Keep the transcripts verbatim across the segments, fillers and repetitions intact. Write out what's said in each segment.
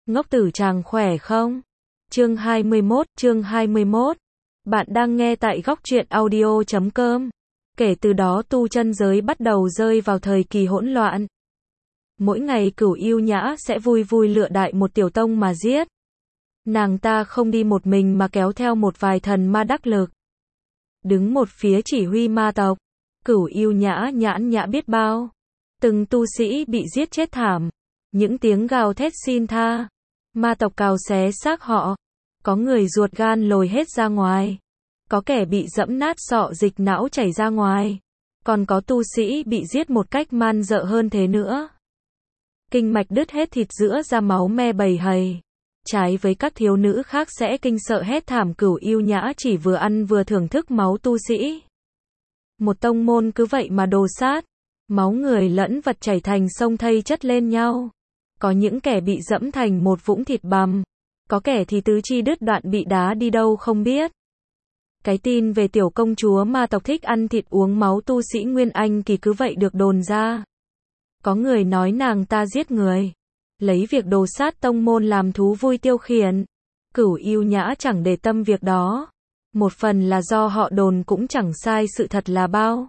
Ngốc tử chàng khỏe không? Chương hai mươi mốt, chương hai mươi mốt. Bạn đang nghe tại góc truyện audio chấm com. Kể từ đó tu chân giới bắt đầu rơi vào thời kỳ hỗn loạn. Mỗi ngày Cửu Yêu Nhã sẽ vui vui lựa đại một tiểu tông mà giết. Nàng ta không đi một mình mà kéo theo một vài thần ma đắc lực. Đứng một phía chỉ huy ma tộc. Cửu Yêu Nhã nhãn nhã biết bao. Từng tu sĩ bị giết chết thảm. Những tiếng gào thét xin tha. Ma tộc cào xé xác họ. Có người ruột gan lồi hết ra ngoài. Có kẻ bị dẫm nát sọ dịch não chảy ra ngoài. Còn có tu sĩ bị giết một cách man dợ hơn thế nữa. Kinh mạch đứt hết thịt giữa ra máu me bầy hầy. Trái với các thiếu nữ khác sẽ kinh sợ hét thảm, Cửu Yêu Nhã chỉ vừa ăn vừa thưởng thức máu tu sĩ. Một tông môn cứ vậy mà đồ sát. Máu người lẫn vật chảy thành sông thây chất lên nhau. Có những kẻ bị dẫm thành một vũng thịt bằm. Có kẻ thì tứ chi đứt đoạn bị đá đi đâu không biết. Cái tin về tiểu công chúa ma tộc thích ăn thịt uống máu tu sĩ Nguyên Anh kỳ cứ vậy được đồn ra. Có người nói nàng ta giết người. Lấy việc đồ sát tông môn làm thú vui tiêu khiển. Cửu Yêu Nhã chẳng để tâm việc đó. Một phần là do họ đồn cũng chẳng sai sự thật là bao.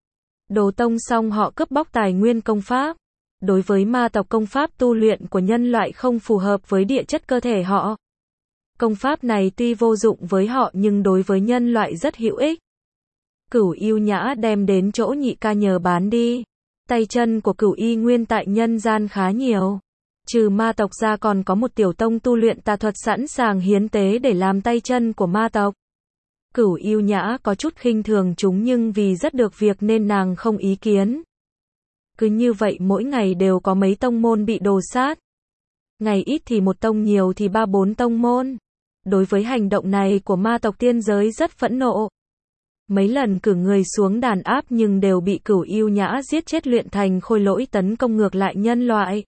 Đồ tông xong họ cướp bóc tài nguyên công pháp. Đối với ma tộc, công pháp tu luyện của nhân loại không phù hợp với địa chất cơ thể họ. Công pháp này tuy vô dụng với họ nhưng đối với nhân loại rất hữu ích. Cửu Yêu Nhã đem đến chỗ nhị ca nhờ bán đi. Tay chân của Cửu Y Nguyên tại nhân gian khá nhiều. Trừ ma tộc ra còn có một tiểu tông tu luyện tà thuật sẵn sàng hiến tế để làm tay chân của ma tộc. Cửu Yêu Nhã có chút khinh thường chúng nhưng vì rất được việc nên nàng không ý kiến. Cứ như vậy mỗi ngày đều có mấy tông môn bị đồ sát. Ngày ít thì một tông, nhiều thì ba bốn tông môn. Đối với hành động này của ma tộc tiên giới rất phẫn nộ. Mấy lần cử người xuống đàn áp nhưng đều bị Cửu Yêu Nhã giết chết, luyện thành khôi lỗi tấn công ngược lại nhân loại.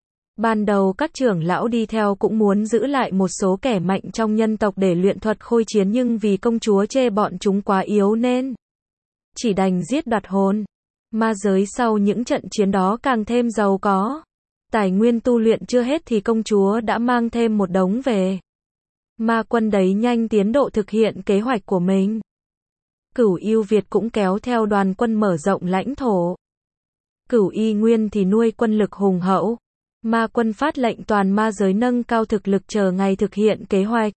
Ban đầu các trưởng lão đi theo cũng muốn giữ lại một số kẻ mạnh trong nhân tộc để luyện thuật khôi chiến nhưng vì công chúa chê bọn chúng quá yếu nên chỉ đành giết đoạt hồn. Ma giới sau những trận chiến đó càng thêm giàu có. Tài nguyên tu luyện chưa hết thì công chúa đã mang thêm một đống về. Ma quân đẩy nhanh tiến độ thực hiện kế hoạch của mình. Cửu Yêu Việt cũng kéo theo đoàn quân mở rộng lãnh thổ. Cửu Y Nguyên thì nuôi quân lực hùng hậu. Ma quân phát lệnh toàn ma giới nâng cao thực lực chờ ngày thực hiện kế hoạch.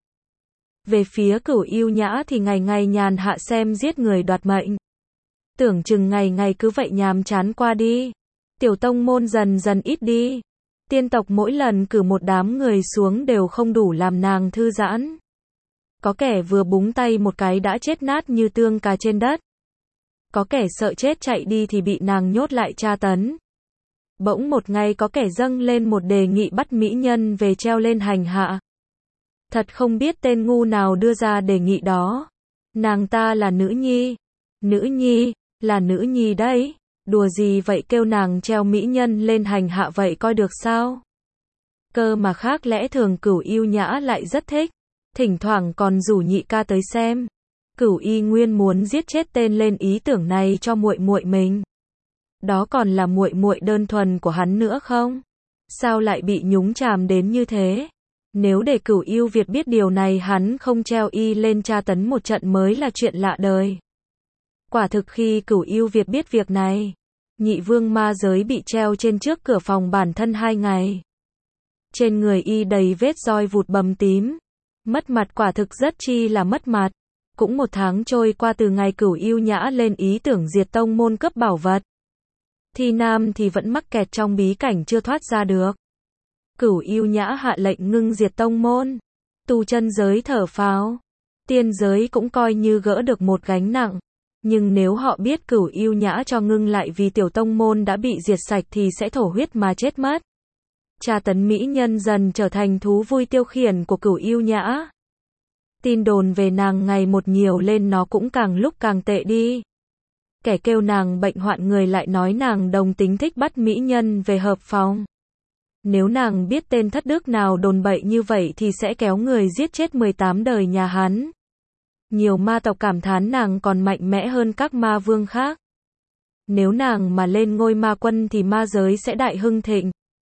Về phía Cửu Yêu Nhã thì ngày ngày nhàn hạ xem giết người đoạt mệnh. Tưởng chừng ngày ngày cứ vậy nhàm chán qua đi. Tiểu tông môn dần dần ít đi. Tiên tộc mỗi lần cử một đám người xuống đều không đủ làm nàng thư giãn. Có kẻ vừa búng tay một cái đã chết nát như tương cà trên đất. Có kẻ sợ chết chạy đi thì bị nàng nhốt lại tra tấn. Bỗng một ngày có kẻ dâng lên một đề nghị bắt mỹ nhân về treo lên hành hạ. Thật không biết tên ngu nào đưa ra đề nghị đó. Nàng ta là nữ nhi. Nữ nhi, là nữ nhi đấy. Đùa gì vậy, kêu nàng treo mỹ nhân lên hành hạ vậy coi được sao? Cơ mà khác lẽ thường Cửu Yêu Nhã lại rất thích. Thỉnh thoảng còn rủ nhị ca tới xem. Cửu Y Nguyên muốn giết chết tên lên ý tưởng này cho muội muội mình. Đó còn là muội muội đơn thuần của hắn nữa không? Sao lại bị nhúng chàm đến như thế? Nếu để Cửu Yêu Việt biết điều này hắn không treo y lên tra tấn một trận mới là chuyện lạ đời. Quả thực khi Cửu Yêu Việt biết việc này, nhị vương ma giới bị treo trên trước cửa phòng bản thân hai ngày. Trên người y đầy vết roi vụt bầm tím. Mất mặt, quả thực rất chi là mất mặt. Cũng một tháng trôi qua từ ngày Cửu Yêu Nhã lên ý tưởng diệt tông môn cướp bảo vật. Thi Nam thì vẫn mắc kẹt trong bí cảnh chưa thoát ra được. Cửu Yêu Nhã hạ lệnh ngưng diệt tông môn. Tu chân giới thở phào. Tiên giới cũng coi như gỡ được một gánh nặng. Nhưng nếu họ biết Cửu Yêu Nhã cho ngưng lại vì tiểu tông môn đã bị diệt sạch thì sẽ thổ huyết mà chết mất. Tra tấn mỹ nhân dần trở thành thú vui tiêu khiển của Cửu Yêu Nhã. Tin đồn về nàng ngày một nhiều lên, nó cũng càng lúc càng tệ đi. Kẻ kêu nàng bệnh hoạn, người lại nói nàng đồng tính thích bắt mỹ nhân về hợp phòng. Nếu nàng biết tên thất đức nào đồn bậy như vậy thì sẽ kéo người giết chết mười tám đời nhà hắn. Nhiều ma tộc cảm thán nàng còn mạnh mẽ hơn các ma vương khác. Nếu nàng mà lên ngôi ma quân thì ma giới sẽ đại hưng thịnh.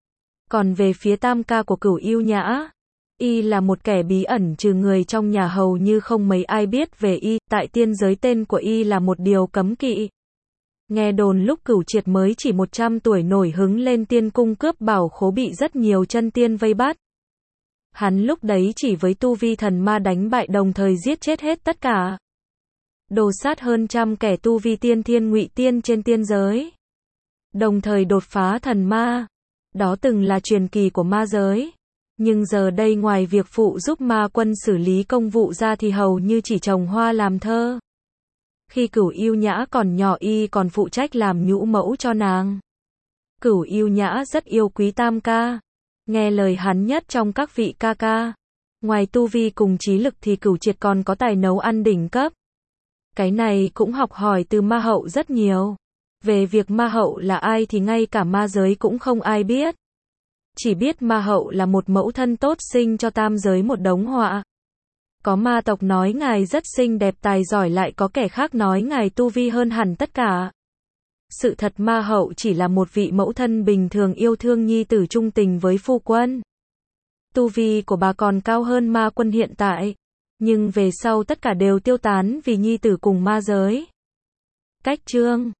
Còn về phía tam ca của Cửu Yêu Nhã, y là một kẻ bí ẩn, trừ người trong nhà hầu như không mấy ai biết về y, tại tiên giới tên của y là một điều cấm kỵ. Nghe đồn lúc Cửu Triệt mới chỉ một trăm tuổi nổi hứng lên tiên cung cướp bảo khố bị rất nhiều chân tiên vây bắt. Hắn lúc đấy chỉ với tu vi thần ma đánh bại đồng thời giết chết hết tất cả. Đồ sát hơn trăm kẻ tu vi tiên thiên ngụy tiên trên tiên giới. Đồng thời đột phá thần ma. Đó từng là truyền kỳ của ma giới. Nhưng giờ đây ngoài việc phụ giúp ma quân xử lý công vụ ra thì hầu như chỉ trồng hoa làm thơ. Khi Cửu Yêu Nhã còn nhỏ y còn phụ trách làm nhũ mẫu cho nàng. Cửu Yêu Nhã rất yêu quý tam ca. Nghe lời hắn nhất trong các vị ca ca. Ngoài tu vi cùng trí lực thì Cửu Triệt còn có tài nấu ăn đỉnh cấp. Cái này cũng học hỏi từ ma hậu rất nhiều. Về việc ma hậu là ai thì ngay cả ma giới cũng không ai biết. Chỉ biết ma hậu là một mẫu thân tốt sinh cho tam giới một đống họa. Có ma tộc nói ngài rất xinh đẹp tài giỏi, lại có kẻ khác nói ngài tu vi hơn hẳn tất cả. Sự thật ma hậu chỉ là một vị mẫu thân bình thường yêu thương nhi tử trung tình với phu quân. Tu vi của bà còn cao hơn ma quân hiện tại. Nhưng về sau tất cả đều tiêu tán vì nhi tử cùng ma giới. Cách chương